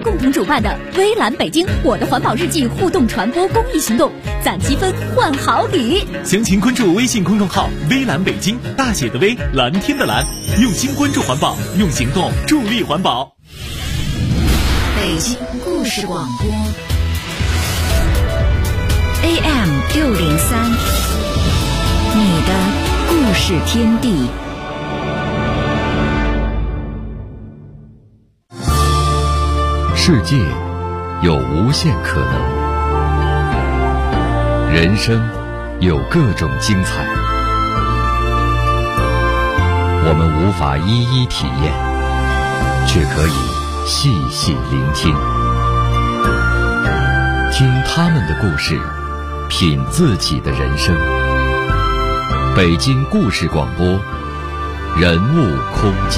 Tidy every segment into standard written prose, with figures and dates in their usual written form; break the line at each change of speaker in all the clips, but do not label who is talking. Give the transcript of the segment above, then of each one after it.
共同主办的微蓝北京我的环保日记互动传播公益行动，攒积分换好礼。
详情关注微信公众号微蓝北京，大写的微，蓝天的蓝，用心关注环保，用行动助力环保。
北京故事广播 AM603，你的故事天地。
世界有无限可能，人生有各种精彩，我们无法一一体验，却可以细细聆听，听他们的故事，品自己的人生。北京故事广播，人物空间。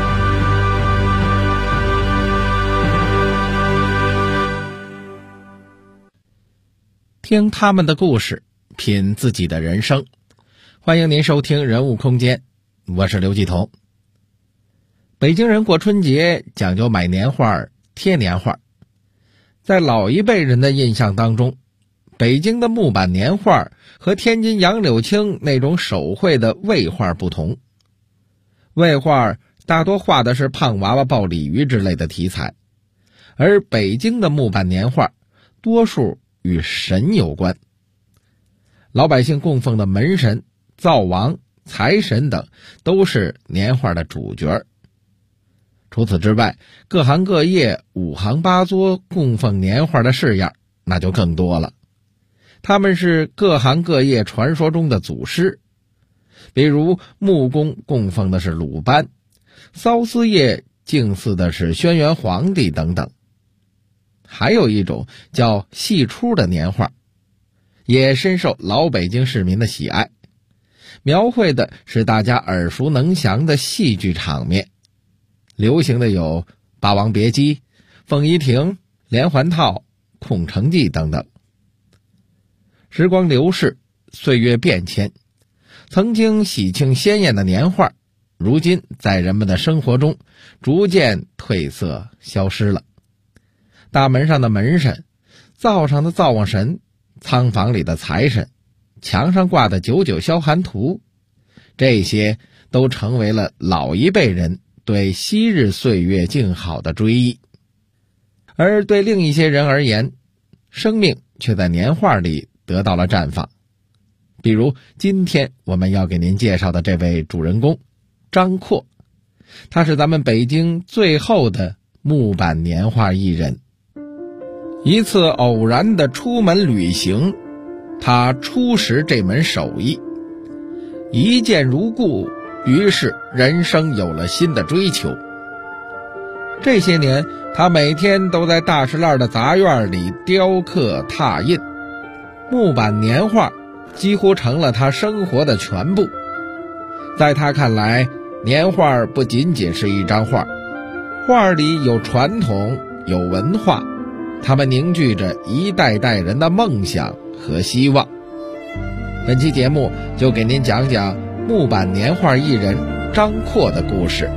听他们的故事，品自己的人生。欢迎您收听人物空间，我是刘继彤。北京人过春节讲究买年画、贴年画。在老一辈人的印象当中，北京的木板年画和天津杨柳青那种手绘的魏画不同。魏画大多画的是胖娃娃抱鲤鱼之类的题材，而北京的木板年画多数与神有关。老百姓供奉的门神、灶王、财神等都是年画的主角。除此之外，各行各业五行八作供奉年画的式样那就更多了。他们是各行各业传说中的祖师，比如木工供奉的是鲁班，缫丝业敬祀的是轩辕皇帝等等。还有一种叫戏出的年画，也深受老北京市民的喜爱，描绘的是大家耳熟能详的戏剧场面。流行的有《霸王别姬》、《凤仪亭》、《连环套》、《空城计》等等。时光流逝，岁月变迁，曾经喜庆鲜艳的年画，如今在人们的生活中逐渐褪色消失了。大门上的门神，灶上的灶王神，仓房里的财神，墙上挂的99消寒图，这些都成为了老一辈人对昔日岁月静好的追忆。而对另一些人而言，生命却在年画里得到了绽放。比如今天我们要给您介绍的这位主人公张阔，他是咱们北京最后的木板年画艺人。一次偶然的出门旅行，他初识这门手艺，一见如故，于是人生有了新的追求。这些年，他每天都在大石栏的杂院里雕刻拓印，木板年画几乎成了他生活的全部。在他看来，年画不仅仅是一张画，画里有传统，有文化，他们凝聚着一代代人的梦想和希望。本期节目就给您讲讲木板年画艺人张阔的故事。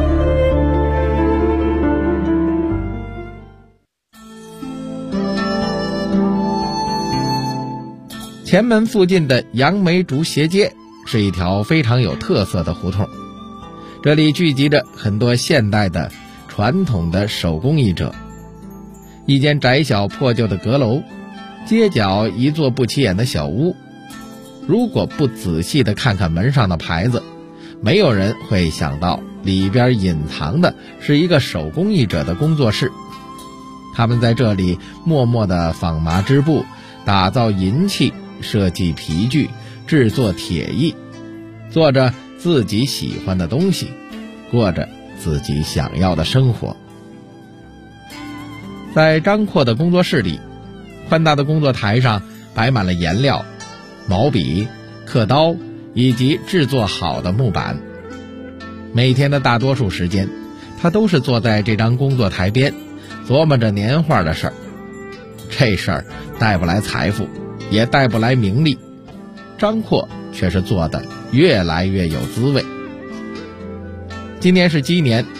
前门附近的杨梅竹斜街是一条非常有特色的胡同，这里聚集着很多现代的传统的手工艺者。一间窄小破旧的阁楼，街角一座不起眼的小屋。如果不仔细地看看门上的牌子，没有人会想到里边隐藏的是一个手工艺者的工作室。他们在这里默默地纺麻织布，打造银器，设计皮具，制作铁艺，做着自己喜欢的东西，过着自己想要的生活。在张阔的工作室里，宽大的工作台上摆满了颜料、毛笔、刻刀以及制作好的木板。每天的大多数时间，他都是坐在这张工作台边，琢磨着年画的事儿。这事儿带不来财富，也带不来名利，张阔却是做得越来越有滋味。今年是鸡年，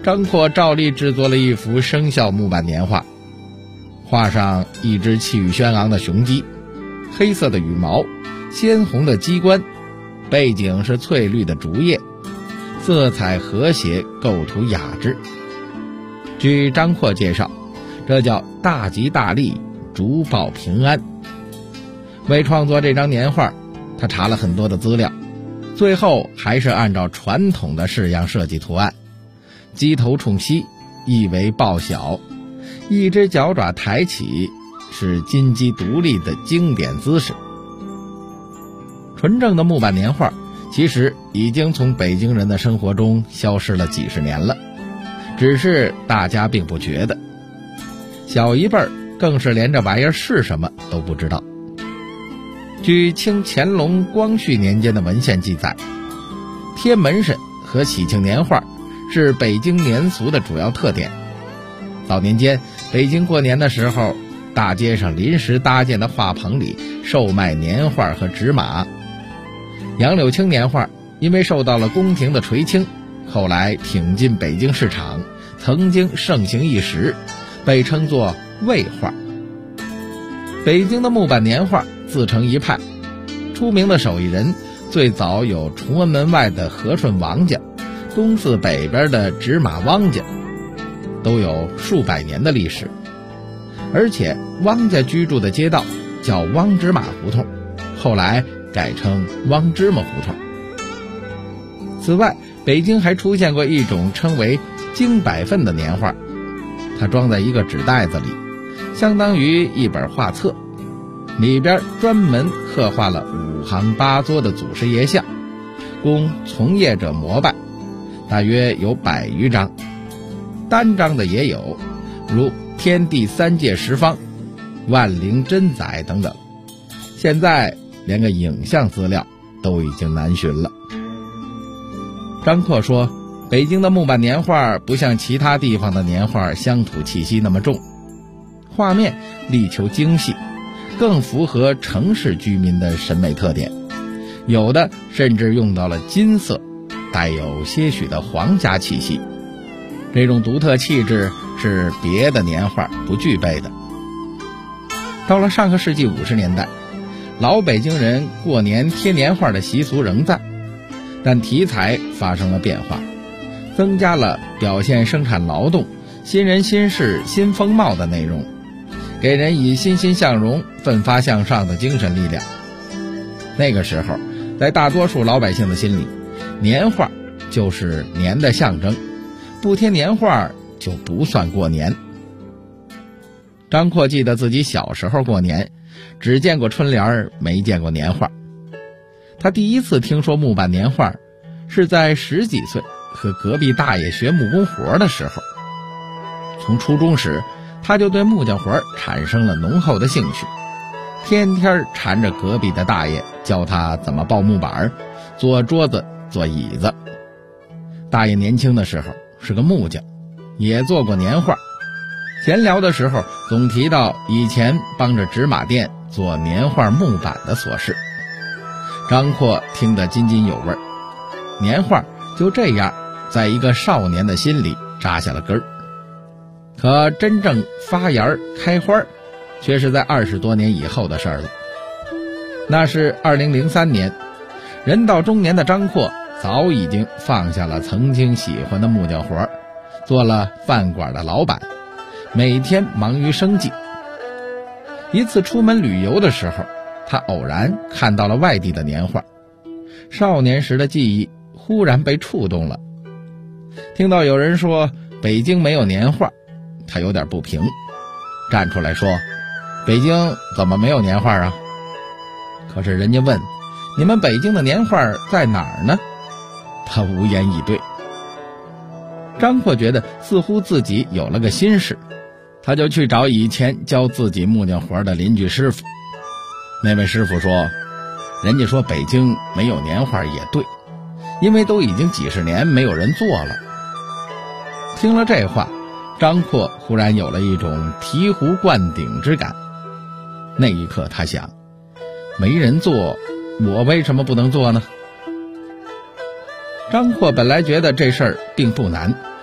张阔照例制作了一幅生肖木板年画，画上一只气宇轩昂的雄鸡，黑色的羽毛，鲜红的鸡冠，背景是翠绿的竹叶，色彩和谐，构图雅致。据张阔介绍，这叫大吉大利，竹报平安。为创作这张年画，他查了很多的资料，最后还是按照传统的式样设计图案，鸡头冲西，意为报晓，一只脚爪抬起，是金鸡独立的经典姿势。纯正的木板年画其实已经从北京人的生活中消失了几十年了，只是大家并不觉得，小一辈儿更是连这玩意儿是什么都不知道。据清乾隆光绪年间的文献记载，贴门神和喜庆年画是北京年俗的主要特点。早年间，北京过年的时候，大街上临时搭建的画棚里售卖年画和纸马。杨柳青年画因为受到了宫廷的垂青，后来挺进北京市场，曾经盛行一时，被称作魏画。北京的木板年画自成一派，出名的手艺人最早有崇文门外的和顺王家，东四北边的纸马汪家，都有数百年的历史。而且汪家居住的街道叫汪芝麻胡同，后来改成汪芝麻胡同。此外，北京还出现过一种称为京百份的年画，它装在一个纸袋子里，相当于一本画册，里边专门刻画了5行8作的祖师爷像，供从业者膜拜，大约有100余张，单张的也有，如天地三界十方、万灵真宰等等，现在连个影像资料都已经难寻了。张阔说，北京的木板年画不像其他地方的年画乡土气息那么重，画面力求精细，更符合城市居民的审美特点，有的甚至用到了金色，带有些许的皇家气息。这种独特气质是别的年画不具备的。到了上个世纪50年代，老北京人过年贴年画的习俗仍在，但题材发生了变化，增加了表现生产劳动、新人新事新风貌的内容，给人以欣欣向荣、奋发向上的精神力量。那个时候，在大多数老百姓的心里，年画就是年的象征，不贴年画就不算过年。张阔记得自己小时候过年，只见过春联，没见过年画。他第一次听说木板年画，是在10几岁和隔壁大爷学木工活的时候。从初中时，他就对木匠活产生了浓厚的兴趣，天天缠着隔壁的大爷教他怎么抱木板、做桌子、做椅子。大爷年轻的时候是个木匠，也做过年画。闲聊的时候总提到以前帮着纸马店做年画木板的琐事。张阔听得津津有味，年画就这样在一个少年的心里扎下了根儿。可真正发芽开花，却是在20多年以后的事儿了。那是2003年，人到中年的张阔早已经放下了曾经喜欢的木匠活，做了饭馆的老板，每天忙于生计。一次出门旅游的时候，他偶然看到了外地的年画，少年时的记忆忽然被触动了。听到有人说北京没有年画，他有点不平，站出来说，北京怎么没有年画啊？可是人家问，你们北京的年画在哪儿呢？他无言以对。张阔觉得似乎自己有了个心事，他就去找以前教自己木匠活的邻居师傅。那位师傅说，人家说北京没有年画也对，因为都已经几十年没有人做了。听了这话，张阔忽然有了一种醍醐灌顶之感。那一刻他想，没人做，我为什么不能做呢？张阔本来觉得这事儿并不难，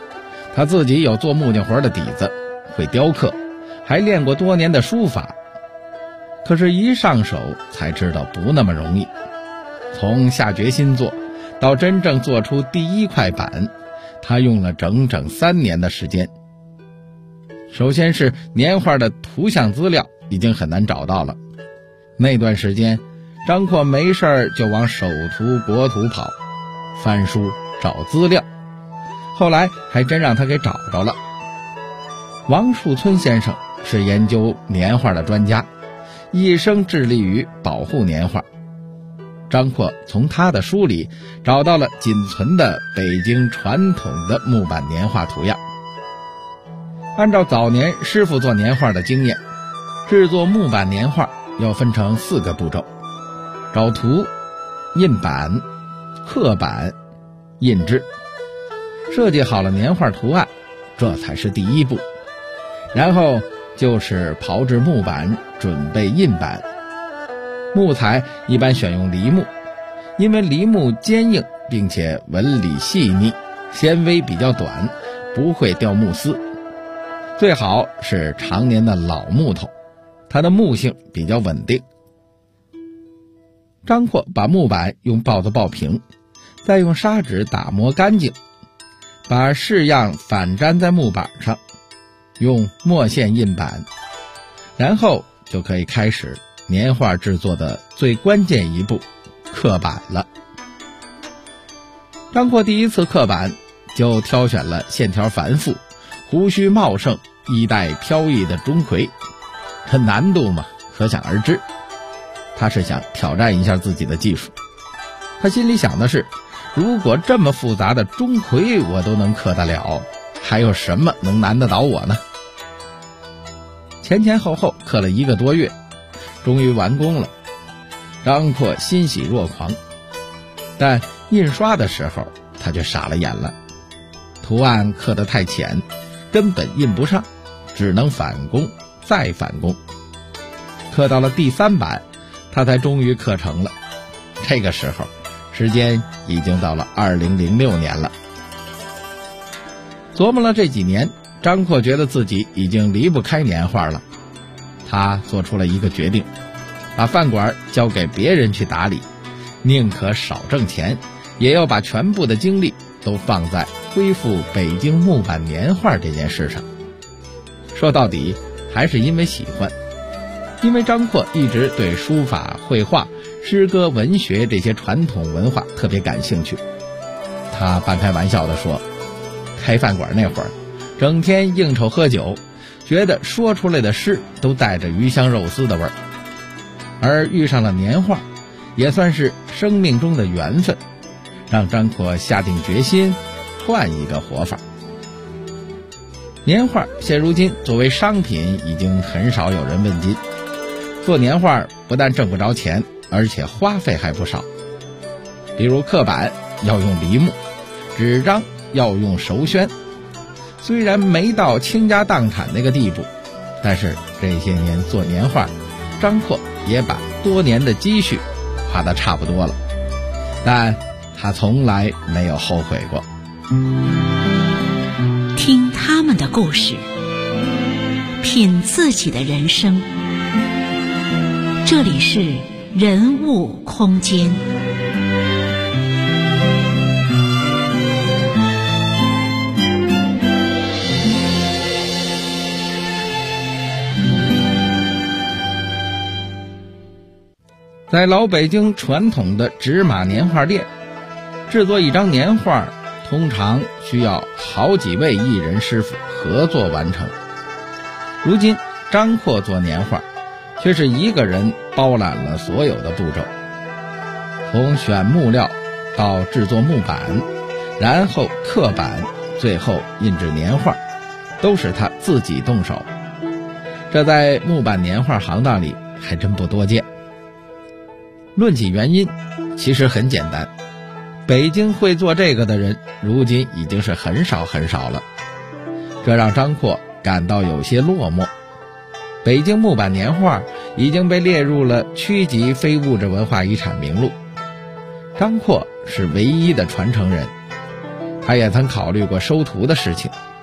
他自己有做木匠活的底子，会雕刻，还练过多年的书法。可是一上手才知道不那么容易，从下决心做到真正做出第一块板，他用了整整3年的时间。首先是年画的图像资料已经很难找到了，那段时间张阔没事儿就往首图国图跑，翻书找资料，后来还真让他给找着了。王树村先生是研究年画的专家，一生致力于保护年画。张阔从他的书里找到了仅存的北京传统的木板年画图样。按照早年师傅做年画的经验，制作木板年画要分成4个步骤：找图、印版、刻版、印制。设计好了年画图案，这才是第一步。然后就是炮制木板，准备印版。木材一般选用梨木，因为梨木坚硬，并且纹理细腻，纤维比较短，不会掉木丝。最好是常年的老木头，它的木性比较稳定。张阔把木板用刨子刨平，再用砂纸打磨干净，把式样反粘在木板上，用墨线印版，然后就可以开始年画制作的最关键一步，刻板了。张阔第一次刻板就挑选了线条繁复、胡须茂盛、衣带飘逸的钟馗，这难度嘛，可想而知。他是想挑战一下自己的技术。他心里想的是，如果这么复杂的钟馗我都能刻得了，还有什么能难得倒我呢？前后后刻了1个多月，终于完工了。张阔欣喜若狂，但印刷的时候他却傻了眼了，图案刻得太浅，根本印不上，只能返工再返工。刻到了第3版，他才终于刻成了。这个时候时间已经到了2006年了。琢磨了这几年，张阔觉得自己已经离不开年画了。他做出了一个决定，把饭馆交给别人去打理，宁可少挣钱，也要把全部的精力都放在恢复北京木板年画这件事上。说到底还是因为喜欢，因为张阔一直对书法、绘画、诗歌、文学这些传统文化特别感兴趣。他半开玩笑地说，开饭馆那会儿整天应酬喝酒，觉得说出来的诗都带着鱼香肉丝的味儿，而遇上了年画，也算是生命中的缘分，让张阔下定决心换一个活法。年画现如今作为商品已经很少有人问津，做年画不但挣不着钱，而且花费还不少。比如刻板要用梨木，纸张要用熟宣，虽然没到倾家荡产那个地步，但是这些年做年画，张阔也把多年的积蓄花得差不多了，但他从来没有后悔过。
听他们的故事，品自己的人生。这里是人物空间。
在老北京传统的纸马年画店，制作一张年画通常需要好几位艺人师傅合作完成。如今张阔做年画却是一个人包揽了所有的步骤，从选木料到制作木板，然后刻板，最后印制年画，都是他自己动手。这在木板年画行当里还真不多见。论起原因，其实很简单，北京会做这个的人如今已经是很少很少了，这让张阔感到有些落寞。北京木板年画已经被列入了区级非物质文化遗产名录，张阔是唯一的传承人。他也曾考虑过收徒的事情，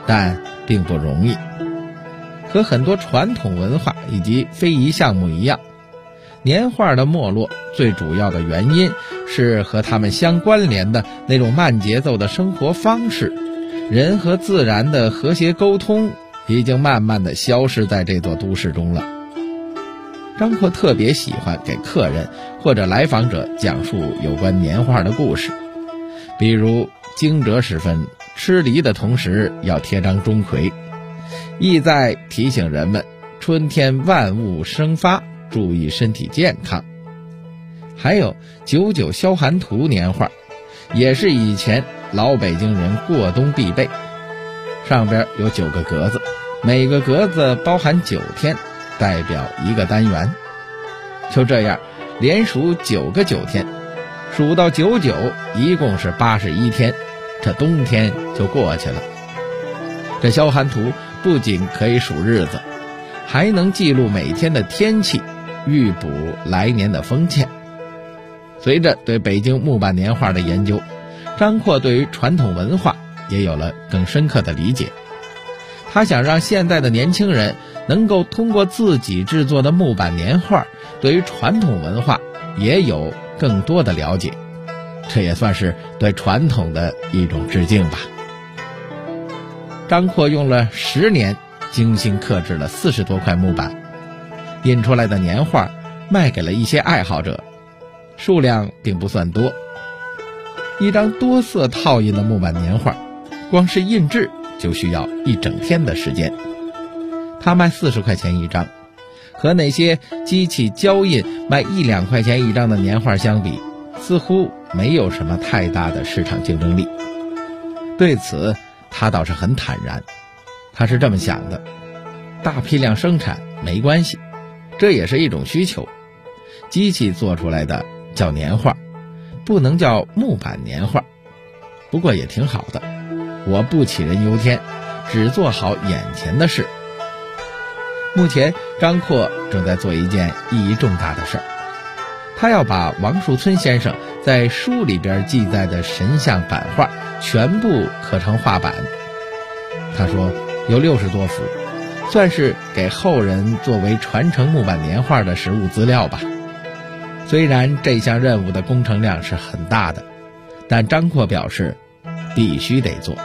但并不容易。和很多传统文化以及非遗项目一样，年画的没落最主要的原因是和他们相关联的那种慢节奏的生活方式，人和自然的和谐沟通已经慢慢地消失在这座都市中了。张阔特别喜欢给客人或者来访者讲述有关年画的故事，比如惊蛰时分吃梨的同时要贴张钟馗，意在提醒人们春天万物生发，注意身体健康。还有99消寒图年画，也是以前老北京人过冬必备，上边有9个格子，每个格子包含9天，代表一个单元。就这样连数9个9天，数到99一共是81天，这冬天就过去了。这消寒图不仅可以数日子，还能记录每天的天气，预卜来年的丰欠。随着对北京木板年画的研究，张阔对于传统文化也有了更深刻的理解。他想让现在的年轻人能够通过自己制作的木板年画，对于传统文化也有更多的了解，这也算是对传统的一种致敬吧。张阔用了10年，精心刻制了40多块木板，印出来的年画卖给了一些爱好者，数量并不算多。一张多色套印的木板年画，光是印制就需要1整天的时间。他卖40块钱一张，和那些机器胶印卖1-2块钱一张的年画相比，似乎没有什么太大的市场竞争力。对此他倒是很坦然，他是这么想的：大批量生产没关系，这也是一种需求。机器做出来的叫年画，不能叫木板年画，不过也挺好的，我不杞人忧天，只做好眼前的事。目前张阔正在做一件意义重大的事儿，他要把王树村先生在书里边记载的神像版画全部刻成画板。他说有60多幅，算是给后人作为传承木板年画的实物资料吧。虽然这项任务的工程量是很大的，但张阔表示必须得做。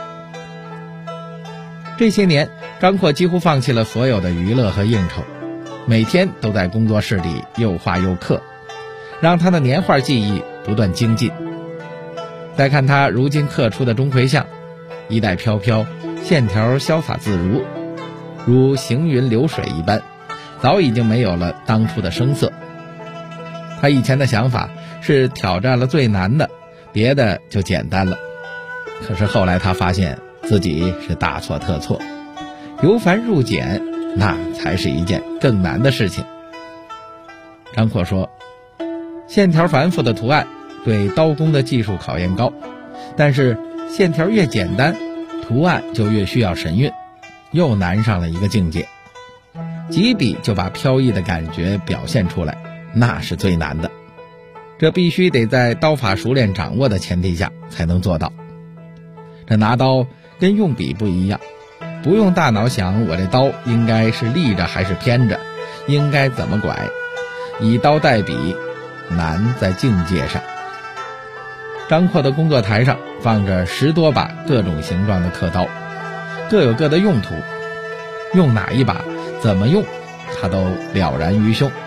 这些年，张阔几乎放弃了所有的娱乐和应酬，每天都在工作室里又画又刻，让他的年画技艺不断精进。再看他如今刻出的钟馗像，衣带飘飘，线条潇洒自如，如行云流水一般，早已经没有了当初的生涩。他以前的想法是挑战了最难的，别的就简单了。可是后来他发现自己是大错特错，由繁入简，那才是一件更难的事情。张阔说，线条繁复的图案对刀工的技术考验高，但是线条越简单，图案就越需要神韵，又难上了一个境界。几笔就把飘逸的感觉表现出来，那是最难的，这必须得在刀法熟练掌握的前提下才能做到。这拿刀跟用笔不一样，不用大脑想我这刀应该是立着还是偏着，应该怎么拐，以刀代笔，难在境界上。张阔的工作台上放着10多把各种形状的刻刀，各有各的用途，用哪一把怎么用他都了然于胸。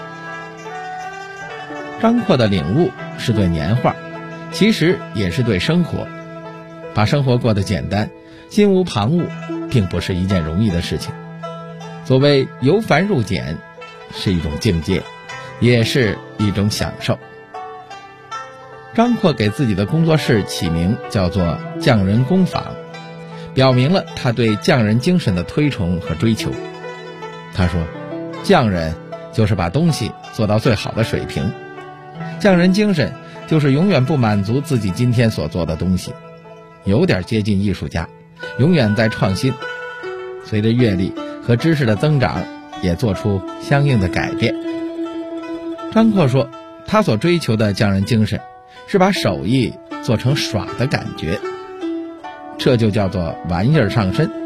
张阔的领悟是对年画，其实也是对生活。把生活过得简单，心无旁骛，并不是一件容易的事情。所谓由繁入简，是一种境界，也是一种享受。张阔给自己的工作室起名叫做匠人工坊，表明了他对匠人精神的推崇和追求。他说，匠人就是把东西做到最好的水平，匠人精神就是永远不满足自己今天所做的东西，有点接近艺术家，永远在创新。随着阅历和知识的增长，也做出相应的改变。张阔说，他所追求的匠人精神是把手艺做成耍的感觉，这就叫做玩意儿上身，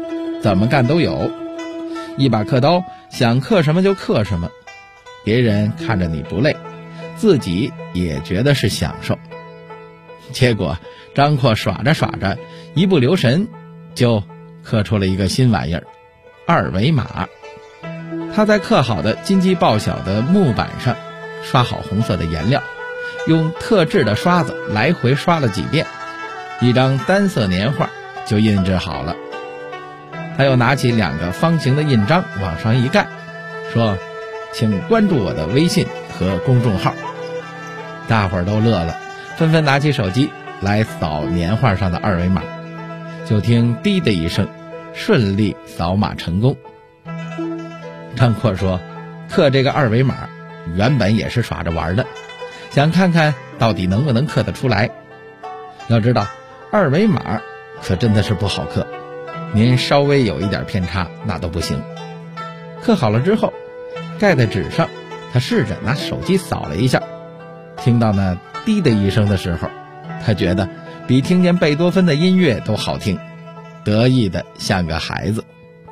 怎么干都有，一把刻刀想刻什么就刻什么，别人看着你不累，自己也觉得是享受。结果张阔耍着耍着，一不留神就刻出了一个新玩意儿——二维码。他在刻好的金鸡报晓的木板上刷好红色的颜料，用特制的刷子来回刷了几遍，一张单色年画就印制好了。他又拿起2个方形的印章往上一盖，说：“请关注我的微信和公众号。”大伙儿都乐了，纷纷拿起手机来扫年画上的二维码。就听滴的一声，顺利扫码成功。张阔说，刻这个二维码原本也是耍着玩的，想看看到底能不能刻得出来。要知道二维码可真的是不好刻，您稍微有一点偏差那都不行。刻好了之后盖在纸上，他试着拿手机扫了一下，听到那滴的一声的时候，他觉得比听见贝多芬的音乐都好听，得意的像个孩子。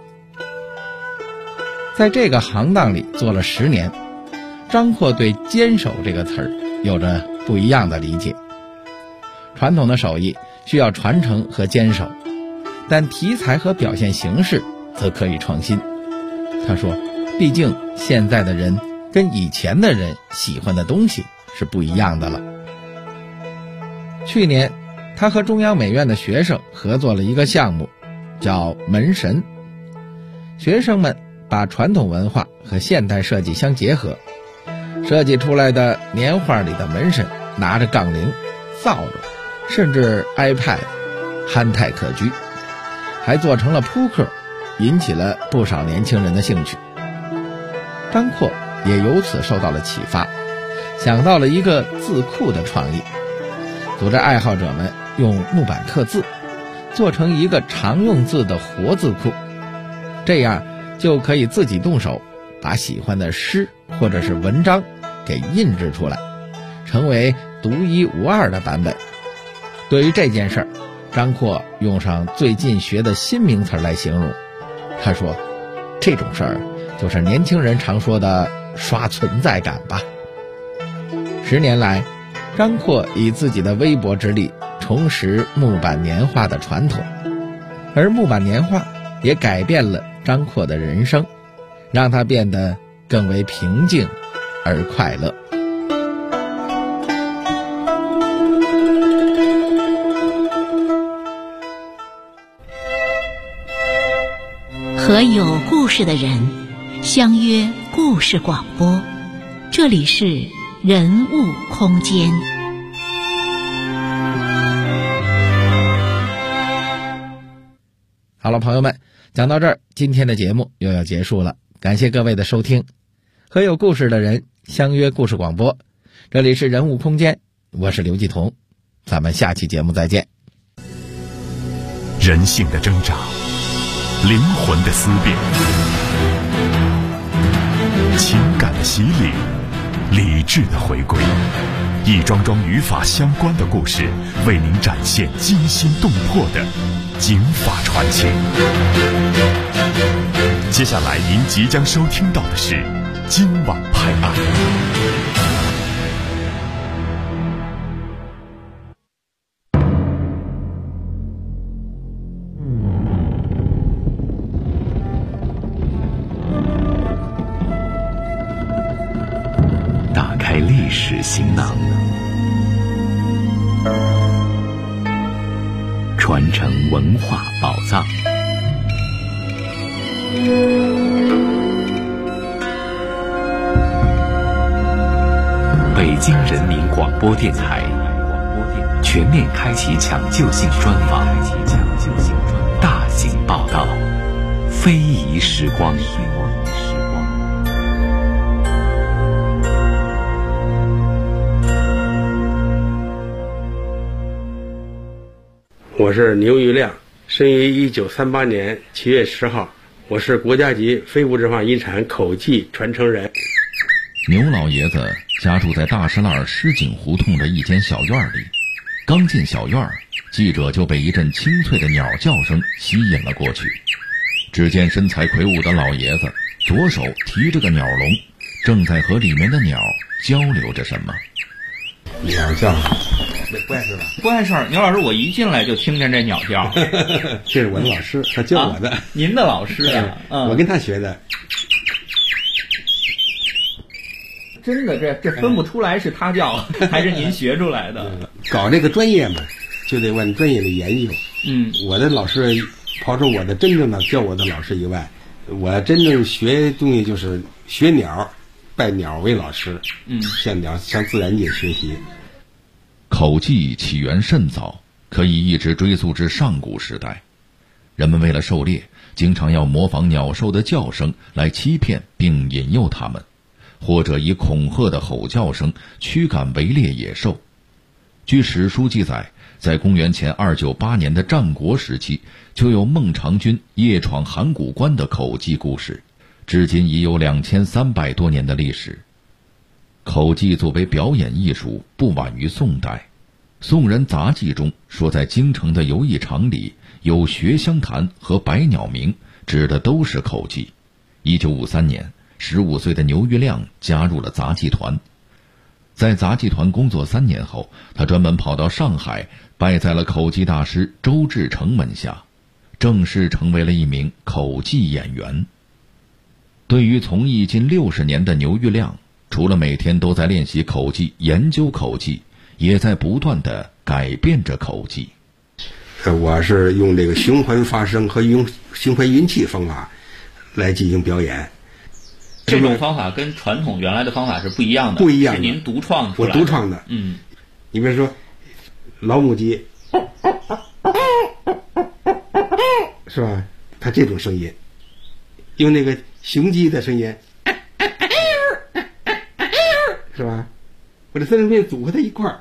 在这个行当里做了10年，张阔对坚守这个词儿有着不一样的理解。传统的手艺需要传承和坚守，但题材和表现形式则可以创新。他说，毕竟现在的人跟以前的人喜欢的东西是不一样的了。去年他和中央美院的学生合作了一个项目，叫门神。学生们把传统文化和现代设计相结合，设计出来的年画里的门神拿着杠铃、扫帚，甚至 iPad， 憨态可掬，还做成了扑克，引起了不少年轻人的兴趣。张阔也由此受到了启发，想到了一个字库的创意，组织爱好者们用木板刻字，做成一个常用字的活字库，这样就可以自己动手把喜欢的诗或者是文章给印制出来，成为独一无二的版本。对于这件事儿，张阔用上最近学的新名词来形容。他说，这种事儿就是年轻人常说的刷存在感吧。10年来，张阔以自己的微薄之力重拾木板年画的传统，而木板年画也改变了张阔的人生，让他变得更为平静而快乐。
和有故事的人相约故事广播，这里是人物空间。
好了，朋友们，讲到这儿，今天的节目又要结束了，感谢各位的收听。和有故事的人相约故事广播，这里是人物空间，我是刘继彤，咱们下期节目再见。
人性的挣扎，灵魂的思辨，情感的洗礼，理智的回归，一桩桩与法相关的故事，为您展现惊心动魄的警法传奇。接下来您即将收听到的是今晚拍案。打开历史行囊，传承文化宝藏。北京人民广播电台全面开启抢救性专访，大型报道，非遗时光。
我是牛玉亮，生于1938年7月10号，我是国家级非物质化遗产口技传承人。
牛老爷子家住在大石栏石井胡同的一间小院里，刚进小院，记者就被一阵清脆的鸟叫声吸引了过去。 只见身材魁梧的老爷子左手提着个鸟笼，正在和里面的鸟交流着什么。
鸟叫，不碍事吧？
不碍事儿。牛老师，我一进来就听见这鸟叫。
这是我的老师，他教我的。
您的老师啊？
我跟他学的。
真的，这分不出来是他叫还是您学出来的。
搞这个专业嘛，就得往专业的研究。我的老师，刨出我的真正的教我的老师以外，我真正学东西就是学鸟，拜鸟为老师。向自然界学习。
口技起源甚早，可以一直追溯至上古时代。人们为了狩猎，经常要模仿鸟兽的叫声来欺骗并引诱它们，或者以恐吓的吼叫声驱赶围猎野兽。据史书记载，在公元前298年的战国时期，就有孟尝君夜闯函谷关的口技故事，至今已有2300多年的历史。口技作为表演艺术，不晚于宋代。宋人杂记中说，在京城的游艺场里有学香坛和百鸟鸣，指的都是口技。1953年，15岁的牛玉亮加入了杂技团。在杂技团工作3年后，他专门跑到上海，拜在了口技大师周志成门下，正式成为了一名口技演员。对于从艺近60年的牛玉亮，除了每天都在练习口技、研究口技，也在不断地改变着口技。
我是用这个循环发声和用循环运气方法来进行表演。
这种方法跟传统原来的方法是不一样的，
不一样的，
是您独创出来的。
我独创的。你比如说老母鸡，是吧？它这种声音，用那个雄鸡的声音，是吧？我这3种声音组合在一块儿，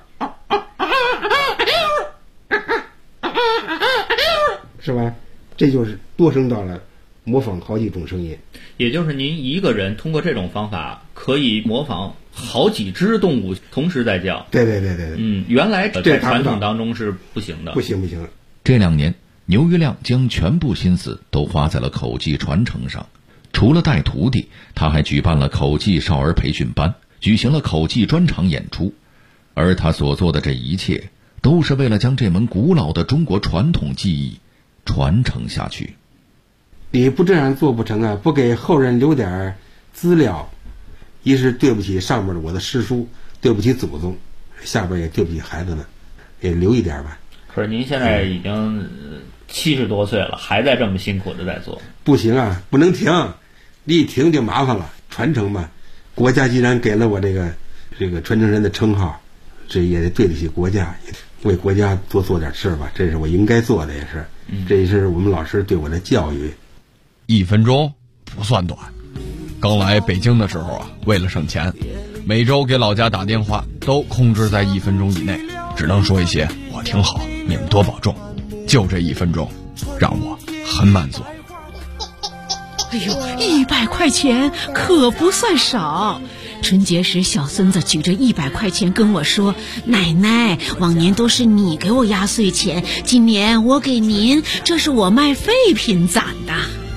是吧？这就是多声道了，模仿好几种声音。
也就是您一个人通过这种方法可以模仿好几只动物同时在叫。
对。
原来在传统当中是不行的。
不行。
这2年，牛玉亮将全部心思都花在了口技传承上。除了带徒弟，他还举办了口技少儿培训班，举行了口技专场演出。而他所做的这一切，都是为了将这门古老的中国传统技艺传承下去。
你不这样做不成啊！不给后人留点资料，一是对不起上面的我的师叔，对不起祖宗，下边也对不起孩子们，也留一点吧。
可是您现在已经70多岁了，还在这么辛苦的在做。
不行啊，不能停，一停就麻烦了。传承嘛，国家既然给了我这个传承人的称号，这也得对得起国家，为国家多做点事吧，这是我应该做的，也是。这也是我们老师对我的教育。
1分钟不算短。刚来北京的时候啊，为了省钱，每周给老家打电话都控制在1分钟以内，只能说一些我挺好，你们多保重。就这1分钟，让我很满足。
哎呦，100块钱可不算少。春节时，小孙子举着100块钱跟我说：“奶奶，往年都是你给我压岁钱，今年我给您，这是我卖废品攒的。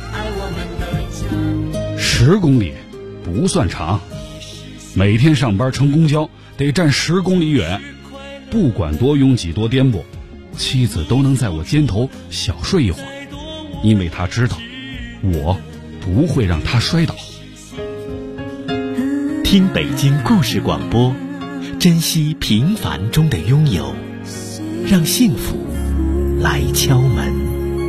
”10公里不算长，每天上班乘公交得站10公里远，不管多拥挤多颠簸，妻子都能在我肩头小睡一会儿，因为她知道我不会让她摔倒。
听北京故事广播，珍惜平凡中的拥有，让幸福来敲门。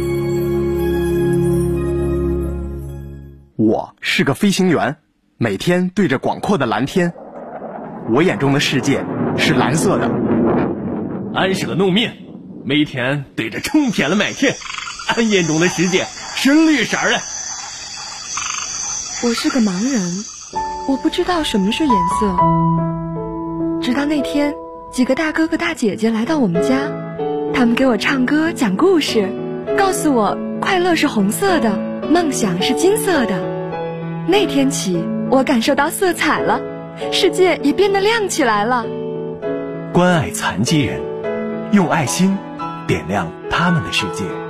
我是个飞行员，每天对着广阔的蓝天，我眼中的世界是蓝色的。
安是个弄面，每天对着冲天的麦田，俺眼中的世界是绿色的。
我是个盲人，我不知道什么是颜色。直到那天，几个大哥哥大姐姐来到我们家，他们给我唱歌讲故事，告诉我快乐是红色的，梦想是金色的。那天起，我感受到色彩了，世界也变得亮起来了。
关爱残疾人，用爱心点亮他们的世界。